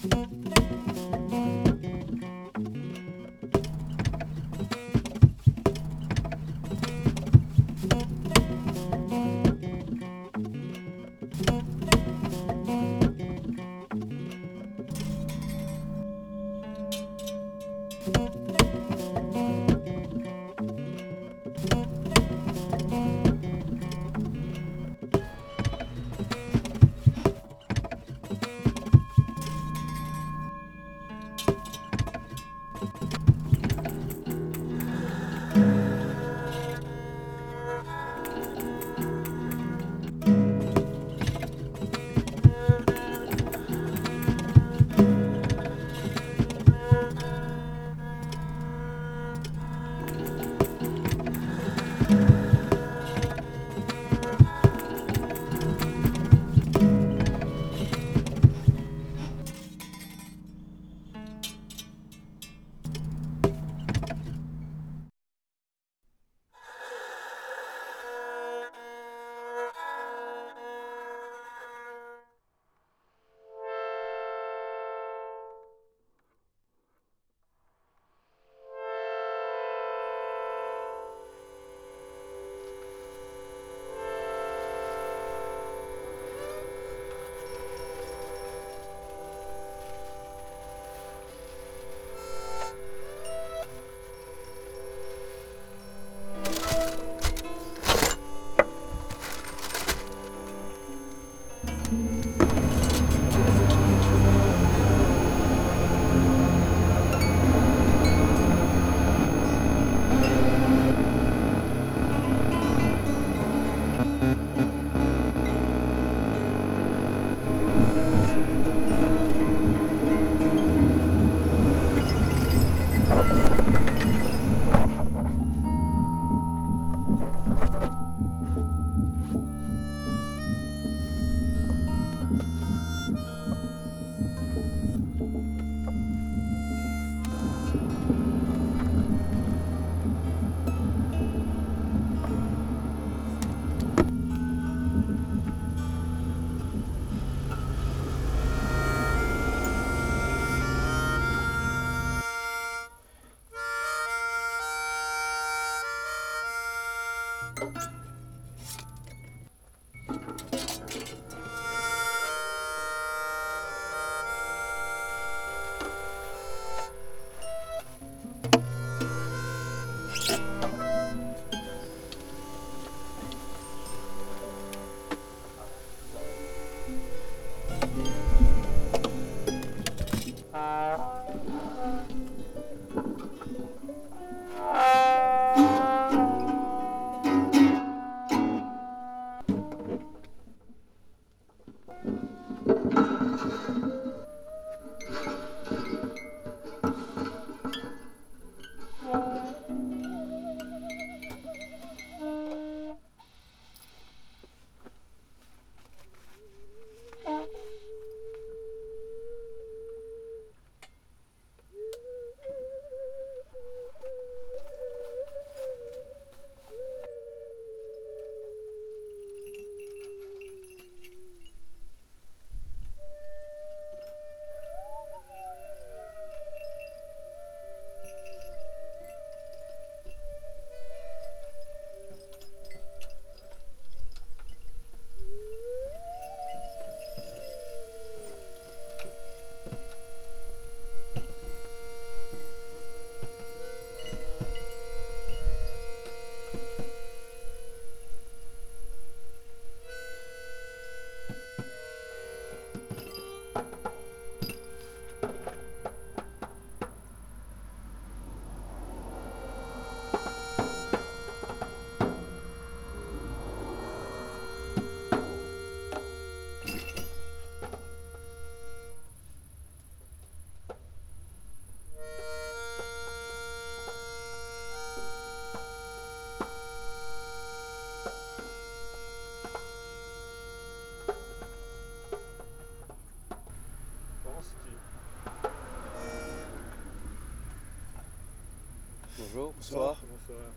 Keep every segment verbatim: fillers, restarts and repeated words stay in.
Bonjour, bonsoir. Bonsoir.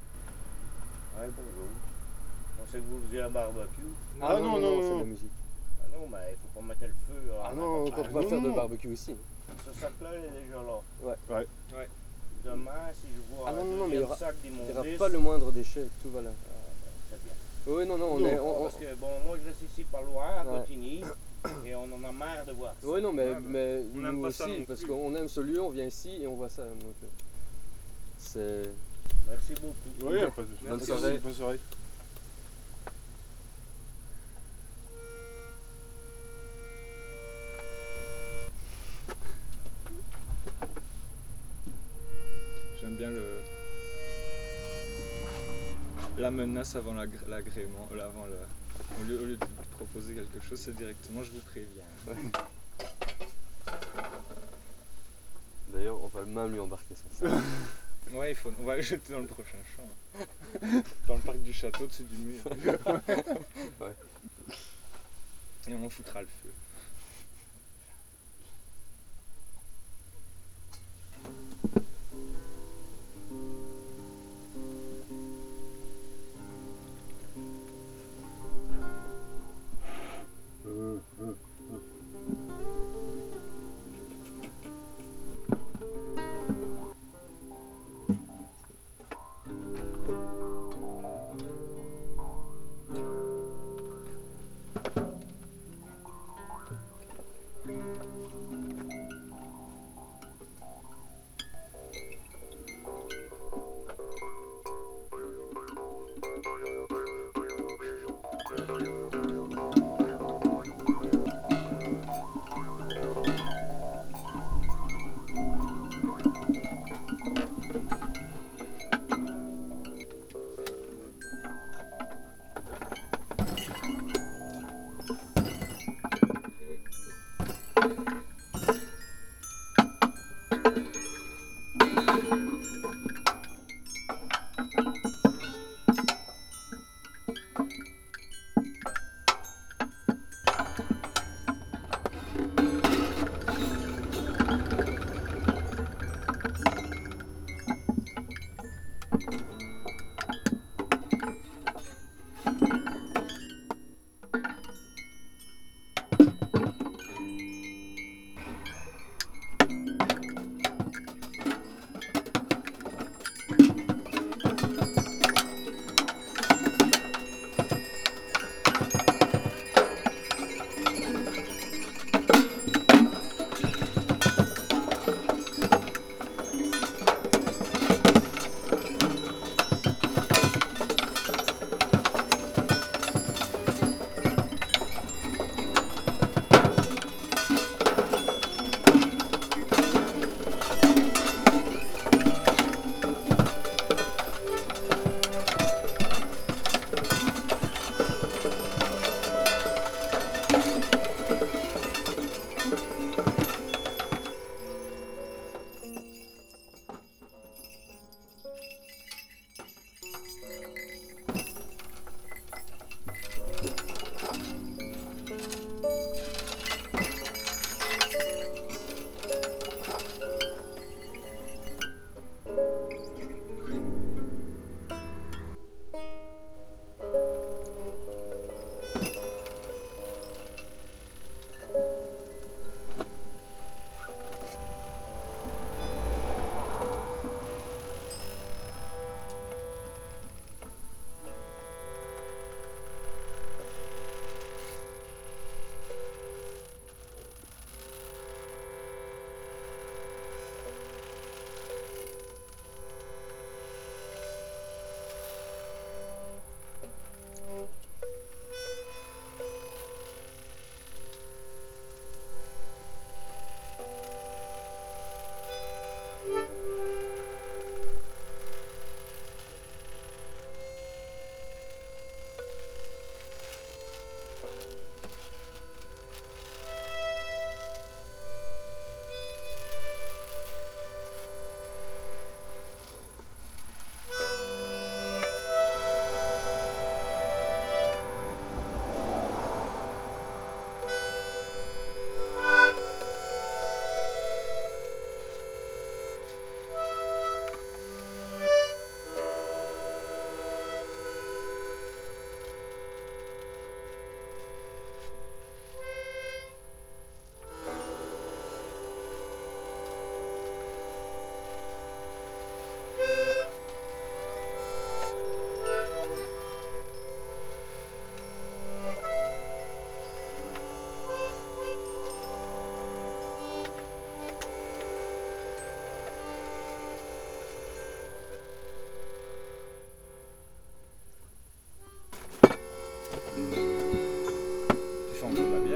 Ouais, bonjour. On sait que vous faisiez un barbecue. Ah non, non, non, on fait de la musique. Ah non, mais il faut pas mettre le feu. Ah non, on ne peut pas faire de barbecue ici. Ce sac-là, il est déjà là. Ouais. Ouais. Ouais. Demain, si je vois Ah non, un non, non, mais il y deuxième aura- sac Il n'y aura d'immondices, pas le moindre déchet, tout va là. c'est bien. Oui, non, non, on Non. est. on- on- Parce que bon, moi je reste ici pas loin, à Ouais. Cotigny, et on en a marre de voir ça. Oui, non, mais, Ouais, bah, mais on n'aime nous pas ça aussi, non parce plus. qu'on aime ce lieu, on vient ici et on voit ça. Donc, euh, c'est. Merci beaucoup. Oui, pas de Bonne Merci, soirée. bonne soirée. J'aime bien le la menace avant l'agr- l'agrément, euh, avant le au lieu, au lieu de proposer quelque chose, c'est directement je vous préviens. D'ailleurs, on va même lui embarquer sur ça. Ouais, il faut, on va le jeter dans le prochain champ. Dans le parc du château, dessus du mur. Ouais. Et on en foutra le feu.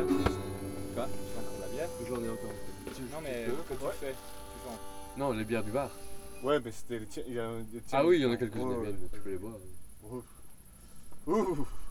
bière. Quoi? Tu veux encore de la bière? J'en ai encore. Non, mais que tu Ouais. fais. Tu vends. Non, les bières du bar. Ouais, mais c'était les tiens. Il y a un- les tiens. Ah oui, il y en a quelques-unes Ouais, des ouais. miennes, mais tu peux les boire. Ouh. Ouh.